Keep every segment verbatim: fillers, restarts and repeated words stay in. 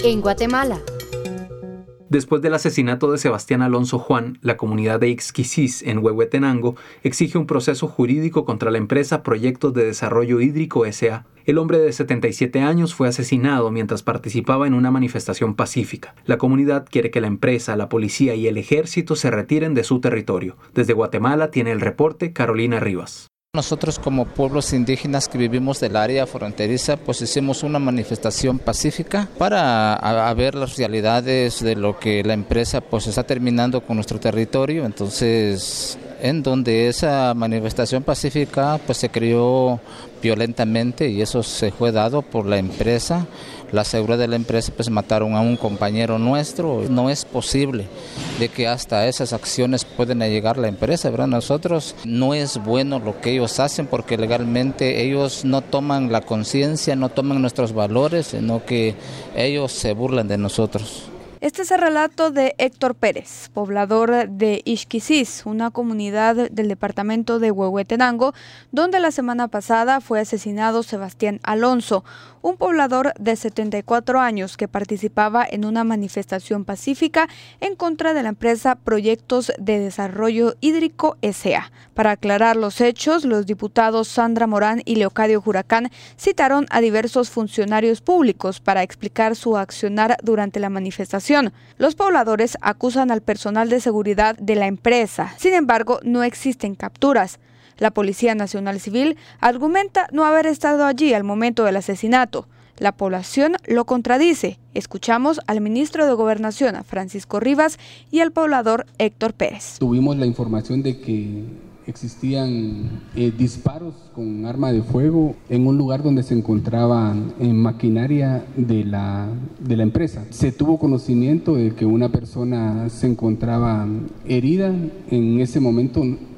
En Guatemala. Después del asesinato de Sebastián Alonso Juan, la comunidad de Ixquisís en Huehuetenango exige un proceso jurídico contra la empresa Proyectos de Desarrollo Hídrico S A El hombre de setenta y siete años fue asesinado mientras participaba en una manifestación pacífica. La comunidad quiere que la empresa, la policía y el ejército se retiren de su territorio. Desde Guatemala tiene el reporte Carolina Rivas. Nosotros como pueblos indígenas que vivimos del área fronteriza, pues hicimos una manifestación pacífica para a, a ver las realidades de lo que la empresa pues está terminando con nuestro territorio. Entonces, en donde esa manifestación pacífica pues se creó violentamente y eso se fue dado por la empresa. La seguridad de la empresa pues mataron a un compañero nuestro. No es posible de que hasta esas acciones pueden llegar la empresa, ¿verdad? Nosotros no es bueno lo que ellos hacen porque legalmente ellos no toman la conciencia, no toman nuestros valores, sino que ellos se burlan de nosotros. Este es el relato de Héctor Pérez, poblador de Ixquisís, una comunidad del departamento de Huehuetenango, donde la semana pasada fue asesinado Sebastián Alonso, un poblador de setenta y cuatro años que participaba en una manifestación pacífica en contra de la empresa Proyectos de Desarrollo Hídrico S A Para aclarar los hechos, los diputados Sandra Morán y Leocadio Huracán citaron a diversos funcionarios públicos para explicar su accionar durante la manifestación. Los pobladores acusan al personal de seguridad de la empresa. Sin embargo, no existen capturas. La Policía Nacional Civil argumenta no haber estado allí al momento del asesinato. La población lo contradice. Escuchamos al ministro de Gobernación, Francisco Rivas, y al poblador Héctor Pérez. Tuvimos la información de que existían eh, disparos con arma de fuego en un lugar donde se encontraba en maquinaria de la, de la empresa. Se tuvo conocimiento de que una persona se encontraba herida. En ese momento,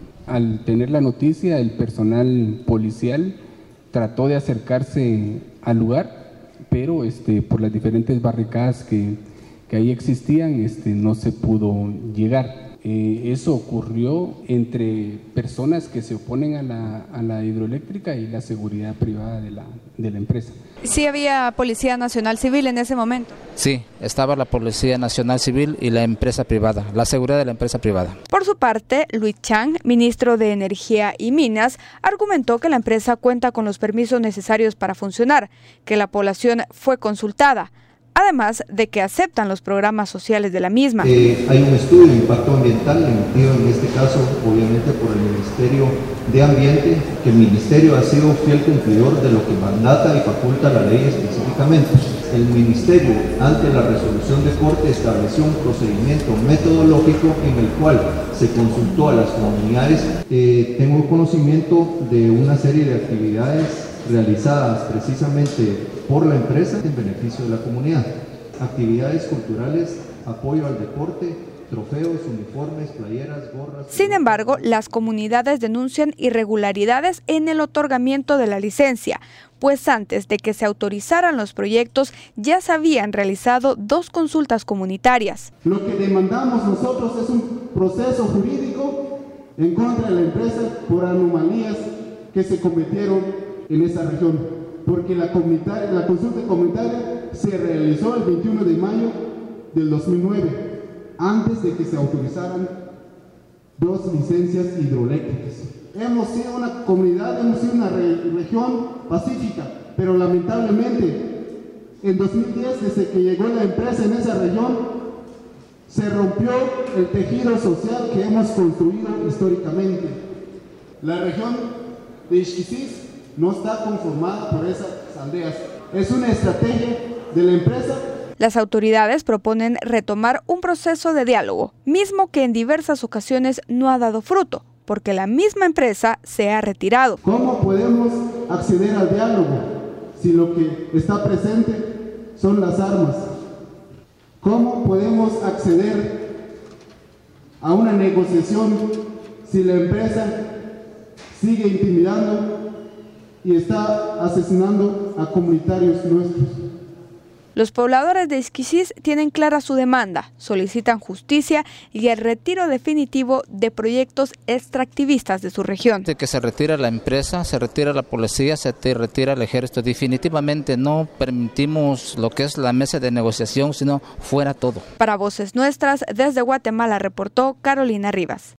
al tener la noticia, el personal policial trató de acercarse al lugar, pero este, por las diferentes barricadas que, que ahí existían, este, no se pudo llegar. Eh, eso ocurrió entre personas que se oponen a la, a la hidroeléctrica y la seguridad privada de la, de la empresa. ¿Sí había Policía Nacional Civil en ese momento? Sí, estaba la Policía Nacional Civil y la empresa privada, la seguridad de la empresa privada. Por su parte, Luis Chang, ministro de Energía y Minas, argumentó que la empresa cuenta con los permisos necesarios para funcionar, que la población fue consultada, además de que aceptan los programas sociales de la misma. Eh, hay un estudio de impacto ambiental emitido en este caso obviamente por el Ministerio de Ambiente, que el Ministerio ha sido fiel cumplidor de lo que mandata y faculta la ley específicamente. El Ministerio, ante la resolución de corte, estableció un procedimiento metodológico en el cual se consultó a las comunidades. Eh, tengo conocimiento de una serie de actividades realizadas precisamente por la empresa en beneficio de la comunidad. Actividades culturales, apoyo al deporte, trofeos, uniformes, playeras, gorras... Sin embargo, las comunidades denuncian irregularidades en el otorgamiento de la licencia, pues antes de que se autorizaran los proyectos ya se habían realizado dos consultas comunitarias. Lo que demandamos nosotros es un proceso jurídico en contra de la empresa por anomalías que se cometieron en esa región, porque la, la consulta comunitaria se realizó el veintiuno de mayo del dos mil nueve, antes de que se autorizaran dos licencias hidroeléctricas. Hemos sido una comunidad, hemos sido una re región pacífica, pero lamentablemente en dos mil diez, desde que llegó la empresa en esa región, se rompió el tejido social que hemos construido históricamente. La región de Ixquisís no está conformada por esas aldeas. Es una estrategia de la empresa. Las autoridades proponen retomar un proceso de diálogo, mismo que en diversas ocasiones no ha dado fruto, porque la misma empresa se ha retirado. ¿Cómo podemos acceder al diálogo si lo que está presente son las armas? ¿Cómo podemos acceder a una negociación si la empresa sigue intimidando y está asesinando a comunitarios nuestros? Los pobladores de Ixquisis tienen clara su demanda, solicitan justicia y el retiro definitivo de proyectos extractivistas de su región. De que se retira la empresa, se retira la policía, se retira el ejército. Definitivamente no permitimos lo que es la mesa de negociación, sino fuera todo. Para Voces Nuestras, desde Guatemala reportó Carolina Rivas.